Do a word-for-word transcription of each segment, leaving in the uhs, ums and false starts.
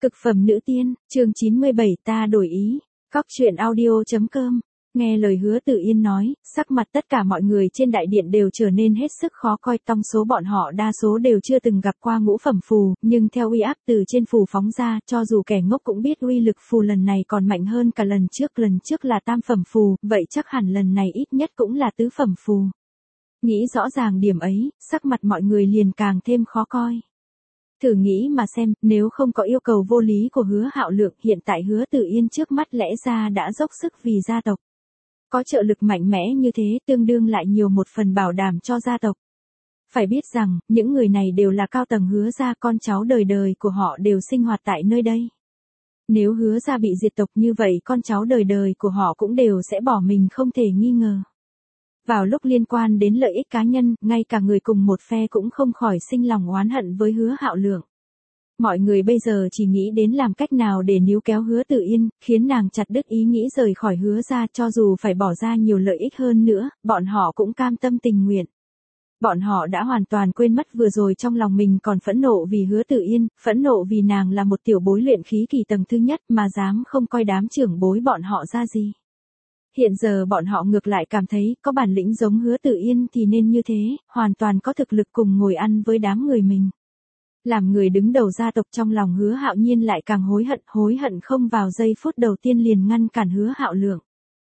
Cực phẩm nữ tiên, chương chín mươi bảy ta đổi ý. Góc truyện audio.com. Nghe lời Hứa Tử Yên nói, sắc mặt tất cả mọi người trên đại điện đều trở nên hết sức khó coi. Trong số bọn họ đa số đều chưa từng gặp qua ngũ phẩm phù, nhưng theo uy áp từ trên phù phóng ra, cho dù kẻ ngốc cũng biết uy lực phù lần này còn mạnh hơn cả lần trước. Lần trước là tam phẩm phù, vậy chắc hẳn lần này ít nhất cũng là tứ phẩm phù. Nghĩ rõ ràng điểm ấy, sắc mặt mọi người liền càng thêm khó coi. Thử nghĩ mà xem, nếu không có yêu cầu vô lý của Hứa Hạo Lượng, hiện tại Hứa Tử Yên trước mắt lẽ ra đã dốc sức vì gia tộc. Có trợ lực mạnh mẽ như thế, tương đương lại nhiều một phần bảo đảm cho gia tộc. Phải biết rằng, những người này đều là cao tầng Hứa gia, con cháu đời đời của họ đều sinh hoạt tại nơi đây. Nếu Hứa gia bị diệt tộc như vậy, con cháu đời đời của họ cũng đều sẽ bỏ mình không thể nghi ngờ. Vào lúc liên quan đến lợi ích cá nhân, ngay cả người cùng một phe cũng không khỏi sinh lòng oán hận với Hứa Hạo Lượng. Mọi người bây giờ chỉ nghĩ đến làm cách nào để níu kéo Hứa Tử Yên, khiến nàng chặt đứt ý nghĩ rời khỏi Hứa gia, cho dù phải bỏ ra nhiều lợi ích hơn nữa, bọn họ cũng cam tâm tình nguyện. Bọn họ đã hoàn toàn quên mất vừa rồi trong lòng mình còn phẫn nộ vì Hứa Tử Yên, phẫn nộ vì nàng là một tiểu bối luyện khí kỳ tầng thứ nhất mà dám không coi đám trưởng bối bọn họ ra gì. Hiện giờ bọn họ ngược lại cảm thấy có bản lĩnh giống Hứa Tử Yên thì nên như thế, hoàn toàn có thực lực cùng ngồi ăn với đám người mình. Làm người đứng đầu gia tộc, trong lòng Hứa Hạo Nhiên lại càng hối hận, hối hận không vào giây phút đầu tiên liền ngăn cản Hứa Hạo Lượng.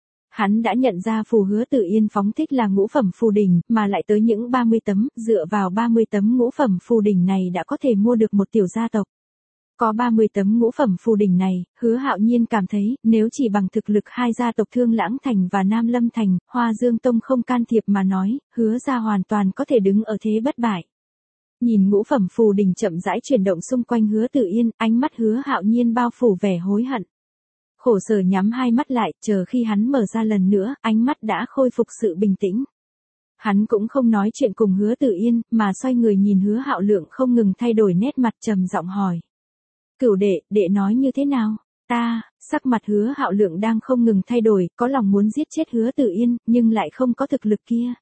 Hắn đã nhận ra phù Hứa Tử Yên phóng thích là ngũ phẩm phù đỉnh, mà lại tới những ba mươi tấm, dựa vào ba mươi tấm ngũ phẩm phù đỉnh này đã có thể mua được một tiểu gia tộc. Có ba mươi tấm ngũ phẩm phù đỉnh này, Hứa Hạo Nhiên cảm thấy, nếu chỉ bằng thực lực hai gia tộc Thương Lãng Thành và Nam Lâm Thành, Hoa Dương Tông không can thiệp mà nói, Hứa gia hoàn toàn có thể đứng ở thế bất bại. Nhìn ngũ phẩm phù đỉnh chậm rãi chuyển động xung quanh Hứa Tử Yên, ánh mắt Hứa Hạo Nhiên bao phủ vẻ hối hận. Khổ sở nhắm hai mắt lại, chờ khi hắn mở ra lần nữa, ánh mắt đã khôi phục sự bình tĩnh. Hắn cũng không nói chuyện cùng Hứa Tử Yên, mà xoay người nhìn Hứa Hạo Lượng không ngừng thay đổi nét mặt, trầm giọng hỏi. Cửu đệ, đệ nói như thế nào? Ta, sắc mặt Hứa Hạo Lượng đang không ngừng thay đổi, có lòng muốn giết chết Hứa Tử Yên, nhưng lại không có thực lực kia.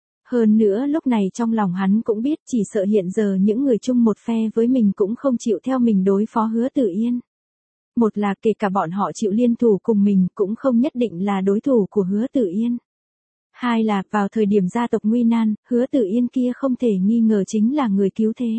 Hơn nữa lúc này trong lòng hắn cũng biết, chỉ sợ hiện giờ những người chung một phe với mình cũng không chịu theo mình đối phó Hứa Tử Yên. Một là kể cả bọn họ chịu liên thủ cùng mình cũng không nhất định là đối thủ của Hứa Tử Yên. Hai là, vào thời điểm gia tộc nguy nan, Hứa Tử Yên kia không thể nghi ngờ chính là người cứu thế.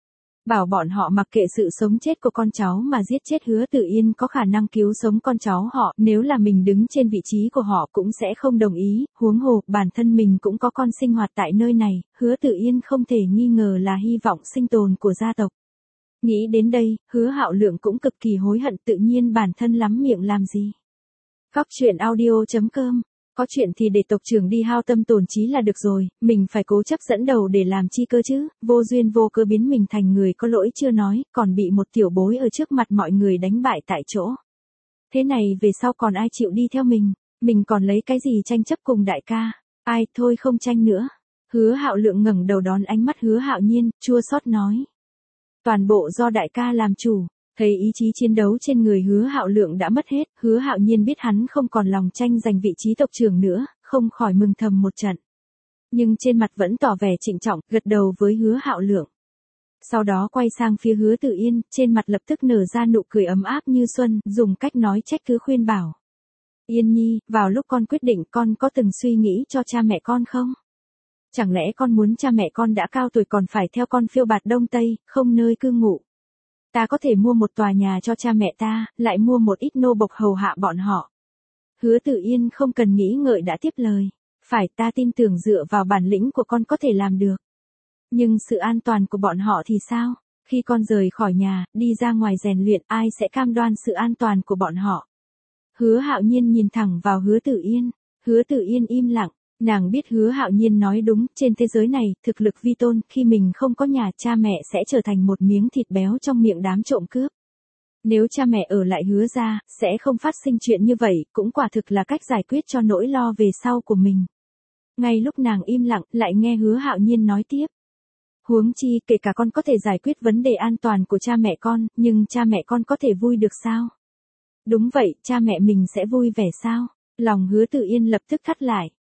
Bảo bọn họ mặc kệ sự sống chết của con cháu mà giết chết Hứa Tử Yên có khả năng cứu sống con cháu họ, nếu là mình đứng trên vị trí của họ cũng sẽ không đồng ý, huống hồ, bản thân mình cũng có con sinh hoạt tại nơi này, Hứa Tử Yên không thể nghi ngờ là hy vọng sinh tồn của gia tộc. Nghĩ đến đây, Hứa Hạo Lượng cũng cực kỳ hối hận, tự nhiên bản thân lắm miệng làm gì. Góc truyện audio.com. Có chuyện thì để tộc trưởng đi hao tâm tổn trí là được rồi, mình phải cố chấp dẫn đầu để làm chi cơ chứ, vô duyên vô cớ biến mình thành người có lỗi chưa nói, còn bị một tiểu bối ở trước mặt mọi người đánh bại tại chỗ. Thế này về sau còn ai chịu đi theo mình, mình còn lấy cái gì tranh chấp cùng đại ca, ai, thôi không tranh nữa. Hứa Hạo Lượng ngẩng đầu đón ánh mắt Hứa Hạo Nhiên, chua xót nói. Toàn bộ do đại ca làm chủ. Thấy ý chí chiến đấu trên người Hứa Hạo Lượng đã mất hết, Hứa Hạo Nhiên biết hắn không còn lòng tranh giành vị trí tộc trưởng nữa, không khỏi mừng thầm một trận. Nhưng trên mặt vẫn tỏ vẻ trịnh trọng, gật đầu với Hứa Hạo Lượng. Sau đó quay sang phía Hứa Tử Yên, trên mặt lập tức nở ra nụ cười ấm áp như xuân, dùng cách nói trách cứ khuyên bảo. Yên nhi, vào lúc con quyết định con có từng suy nghĩ cho cha mẹ con không? Chẳng lẽ con muốn cha mẹ con đã cao tuổi còn phải theo con phiêu bạt Đông Tây, không nơi cư ngụ? Ta có thể mua một tòa nhà cho cha mẹ ta, lại mua một ít nô bộc hầu hạ bọn họ. Hứa Tử Yên không cần nghĩ ngợi đã tiếp lời. Phải, ta tin tưởng dựa vào bản lĩnh của con có thể làm được. Nhưng sự an toàn của bọn họ thì sao? Khi con rời khỏi nhà, đi ra ngoài rèn luyện, ai sẽ cam đoan sự an toàn của bọn họ? Hứa Hạo Nhiên nhìn thẳng vào Hứa Tử Yên. Hứa Tử Yên im lặng. Nàng biết Hứa Hạo Nhiên nói đúng, trên thế giới này, thực lực vi tôn, khi mình không có nhà, cha mẹ sẽ trở thành một miếng thịt béo trong miệng đám trộm cướp. Nếu cha mẹ ở lại Hứa gia, sẽ không phát sinh chuyện như vậy, cũng quả thực là cách giải quyết cho nỗi lo về sau của mình. Ngay lúc nàng im lặng, lại nghe Hứa Hạo Nhiên nói tiếp. Huống chi, kể cả con có thể giải quyết vấn đề an toàn của cha mẹ con, nhưng cha mẹ con có thể vui được sao? Đúng vậy, cha mẹ mình sẽ vui vẻ sao? Lòng Hứa Tử Yên lập tức thắt lại.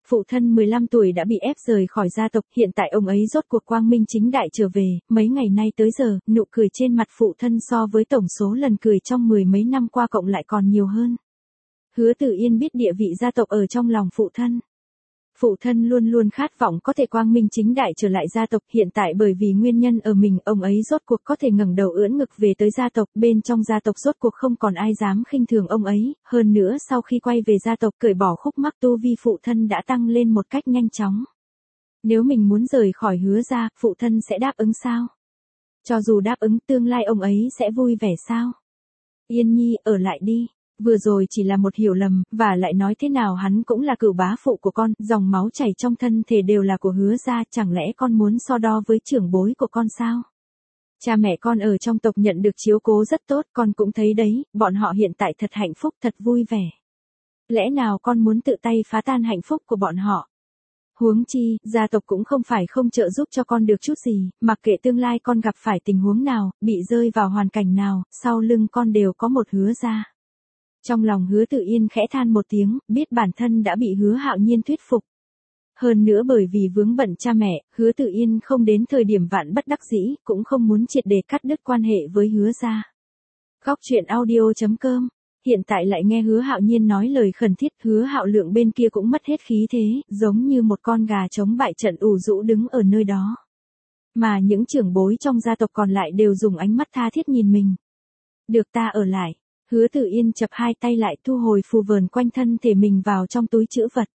Phụ thân mười lăm tuổi đã bị ép rời khỏi gia tộc, hiện tại ông ấy rốt cuộc quang minh chính đại trở về, mấy ngày nay tới giờ, nụ cười trên mặt phụ thân so với tổng số lần cười trong mười mấy năm qua cộng lại còn nhiều hơn. Hứa Tử Yên biết địa vị gia tộc ở trong lòng phụ thân. Phụ thân luôn luôn khát vọng có thể quang minh chính đại trở lại gia tộc, hiện tại bởi vì nguyên nhân ở mình, ông ấy rốt cuộc có thể ngẩng đầu ưỡn ngực về tới gia tộc, bên trong gia tộc rốt cuộc không còn ai dám khinh thường ông ấy, hơn nữa sau khi quay về gia tộc cởi bỏ khúc mắc tu vi phụ thân đã tăng lên một cách nhanh chóng. Nếu mình muốn rời khỏi Hứa gia, phụ thân sẽ đáp ứng sao? Cho dù đáp ứng, tương lai ông ấy sẽ vui vẻ sao? Yên Nhi, ở lại đi. Vừa rồi chỉ là một hiểu lầm, và lại nói thế nào hắn cũng là cửu bá phụ của con, dòng máu chảy trong thân thể đều là của Hứa gia, chẳng lẽ con muốn so đo với trưởng bối của con sao? Cha mẹ con ở trong tộc nhận được chiếu cố rất tốt, con cũng thấy đấy, bọn họ hiện tại thật hạnh phúc, thật vui vẻ. Lẽ nào con muốn tự tay phá tan hạnh phúc của bọn họ? Huống chi, gia tộc cũng không phải không trợ giúp cho con được chút gì, mặc kệ tương lai con gặp phải tình huống nào, bị rơi vào hoàn cảnh nào, sau lưng con đều có một Hứa gia. Trong lòng Hứa Tử Yên khẽ than một tiếng, biết bản thân đã bị Hứa Hạo Nhiên thuyết phục. Hơn nữa bởi vì vướng bận cha mẹ, Hứa Tử Yên không đến thời điểm vạn bất đắc dĩ, cũng không muốn triệt để cắt đứt quan hệ với Hứa gia. Góc truyện audio chấm com. Hiện tại lại nghe Hứa Hạo Nhiên nói lời khẩn thiết, Hứa Hạo Lượng bên kia cũng mất hết khí thế, giống như một con gà chống bại trận ủ rũ đứng ở nơi đó. Mà những trưởng bối trong gia tộc còn lại đều dùng ánh mắt tha thiết nhìn mình. Được, ta ở lại. Hứa Tử Yên chập hai tay lại, thu hồi phù vờn quanh thân thể mình vào trong túi trữ vật.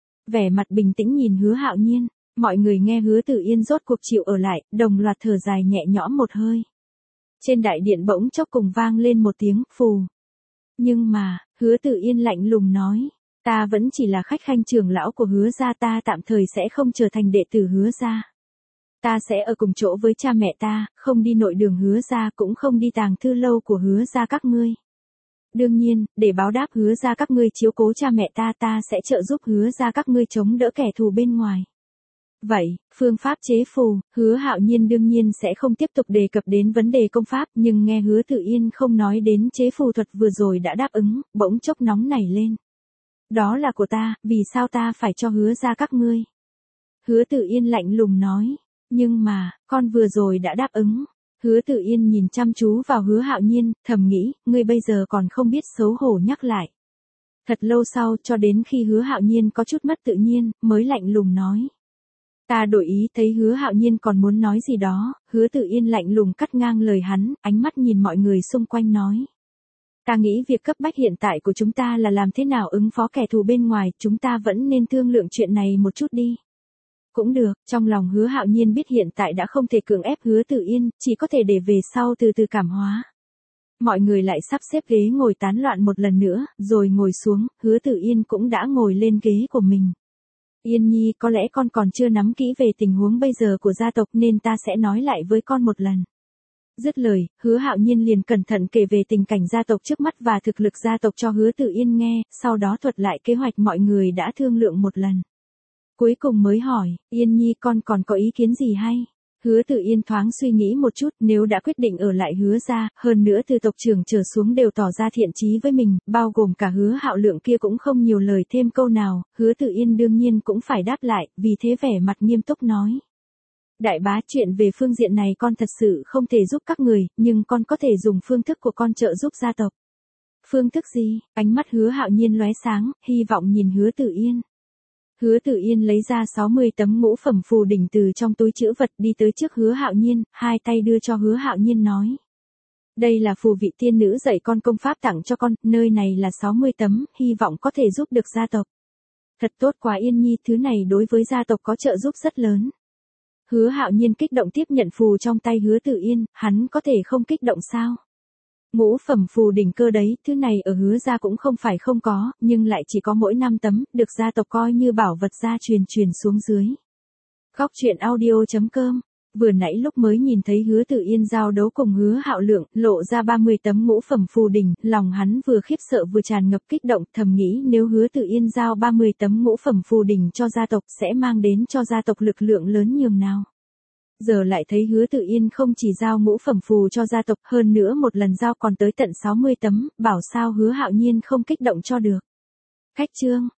Vẻ mặt bình tĩnh nhìn Hứa Hạo Nhiên, mọi người nghe Hứa Tử Yên rốt cuộc chịu ở lại, đồng loạt thở dài nhẹ nhõm một hơi. Trên đại điện bỗng chốc cùng vang lên một tiếng phù. Nhưng mà, Hứa Tử Yên lạnh lùng nói, ta vẫn chỉ là khách khanh trưởng lão của Hứa gia, ta tạm thời sẽ không trở thành đệ tử Hứa gia. Ta sẽ ở cùng chỗ với cha mẹ ta, không đi nội đường Hứa gia, cũng không đi tàng thư lâu của Hứa gia các ngươi. Đương nhiên, để báo đáp Hứa gia các ngươi chiếu cố cha mẹ ta, ta sẽ trợ giúp Hứa gia các ngươi chống đỡ kẻ thù bên ngoài. Vậy, phương pháp chế phù, Hứa Hạo Nhiên đương nhiên sẽ không tiếp tục đề cập đến vấn đề công pháp, nhưng nghe Hứa Tử Yên không nói đến chế phù thuật vừa rồi đã đáp ứng, bỗng chốc nóng nảy lên. Đó là của ta, vì sao ta phải cho Hứa gia các ngươi? Hứa Tử Yên lạnh lùng nói, nhưng mà, con vừa rồi đã đáp ứng. Hứa Tử Yên nhìn chăm chú vào Hứa Hạo Nhiên, thầm nghĩ, ngươi bây giờ còn không biết xấu hổ nhắc lại. Thật lâu sau, cho đến khi Hứa Hạo Nhiên có chút mất tự nhiên, mới lạnh lùng nói. Ta đổi ý. Thấy Hứa Hạo Nhiên còn muốn nói gì đó, Hứa Tử Yên lạnh lùng cắt ngang lời hắn, ánh mắt nhìn mọi người xung quanh nói. Ta nghĩ việc cấp bách hiện tại của chúng ta là làm thế nào ứng phó kẻ thù bên ngoài, chúng ta vẫn nên thương lượng chuyện này một chút đi. Cũng được, trong lòng Hứa Hạo Nhiên biết hiện tại đã không thể cưỡng ép Hứa Tử Yên, chỉ có thể để về sau từ từ cảm hóa. Mọi người lại sắp xếp ghế ngồi tán loạn một lần nữa, rồi ngồi xuống, Hứa Tử Yên cũng đã ngồi lên ghế của mình. Yên Nhi, có lẽ con còn chưa nắm kỹ về tình huống bây giờ của gia tộc nên ta sẽ nói lại với con một lần. Dứt lời, Hứa Hạo Nhiên liền cẩn thận kể về tình cảnh gia tộc trước mắt và thực lực gia tộc cho Hứa Tử Yên nghe, sau đó thuật lại kế hoạch mọi người đã thương lượng một lần. Cuối cùng mới hỏi, Yên Nhi, con còn có ý kiến gì hay? Hứa Tử Yên thoáng suy nghĩ một chút, nếu đã quyết định ở lại Hứa gia, hơn nữa từ tộc trưởng trở xuống đều tỏ ra thiện chí với mình, bao gồm cả Hứa Hạo Lượng kia cũng không nhiều lời thêm câu nào, Hứa Tử Yên đương nhiên cũng phải đáp lại, vì thế vẻ mặt nghiêm túc nói. Đại bá, chuyện về phương diện này con thật sự không thể giúp các người, nhưng con có thể dùng phương thức của con trợ giúp gia tộc. Phương thức gì? Ánh mắt Hứa Hạo Nhiên lóe sáng, hy vọng nhìn Hứa Tử Yên. Hứa Tử Yên lấy ra sáu mươi tấm ngũ phẩm phù đỉnh từ trong túi trữ vật, đi tới trước Hứa Hạo Nhiên, hai tay đưa cho Hứa Hạo Nhiên nói. Đây là phù vị tiên nữ dạy con công pháp tặng cho con, nơi này là sáu mươi tấm, hy vọng có thể giúp được gia tộc. Thật tốt quá Yên Nhi, thứ này đối với gia tộc có trợ giúp rất lớn. Hứa Hạo Nhiên kích động tiếp nhận phù trong tay Hứa Tử Yên, hắn có thể không kích động sao? Ngũ phẩm phù đỉnh cơ đấy, thứ này ở Hứa gia cũng không phải không có, nhưng lại chỉ có mỗi năm tấm, được gia tộc coi như bảo vật gia truyền truyền xuống dưới. Góc truyện audio chấm com. Vừa nãy lúc mới nhìn thấy Hứa Tử Yên giao đấu cùng Hứa Hạo Lượng, lộ ra ba mươi tấm ngũ phẩm phù đỉnh, lòng hắn vừa khiếp sợ vừa tràn ngập kích động, thầm nghĩ nếu Hứa Tử Yên giao ba mươi tấm ngũ phẩm phù đỉnh cho gia tộc sẽ mang đến cho gia tộc lực lượng lớn nhường nào. Giờ lại thấy Hứa Tử Yên không chỉ giao ngũ phẩm phù cho gia tộc, hơn nữa một lần giao còn tới tận sáu mươi tấm, bảo sao Hứa Hạo Nhiên không kích động cho được. Khách chương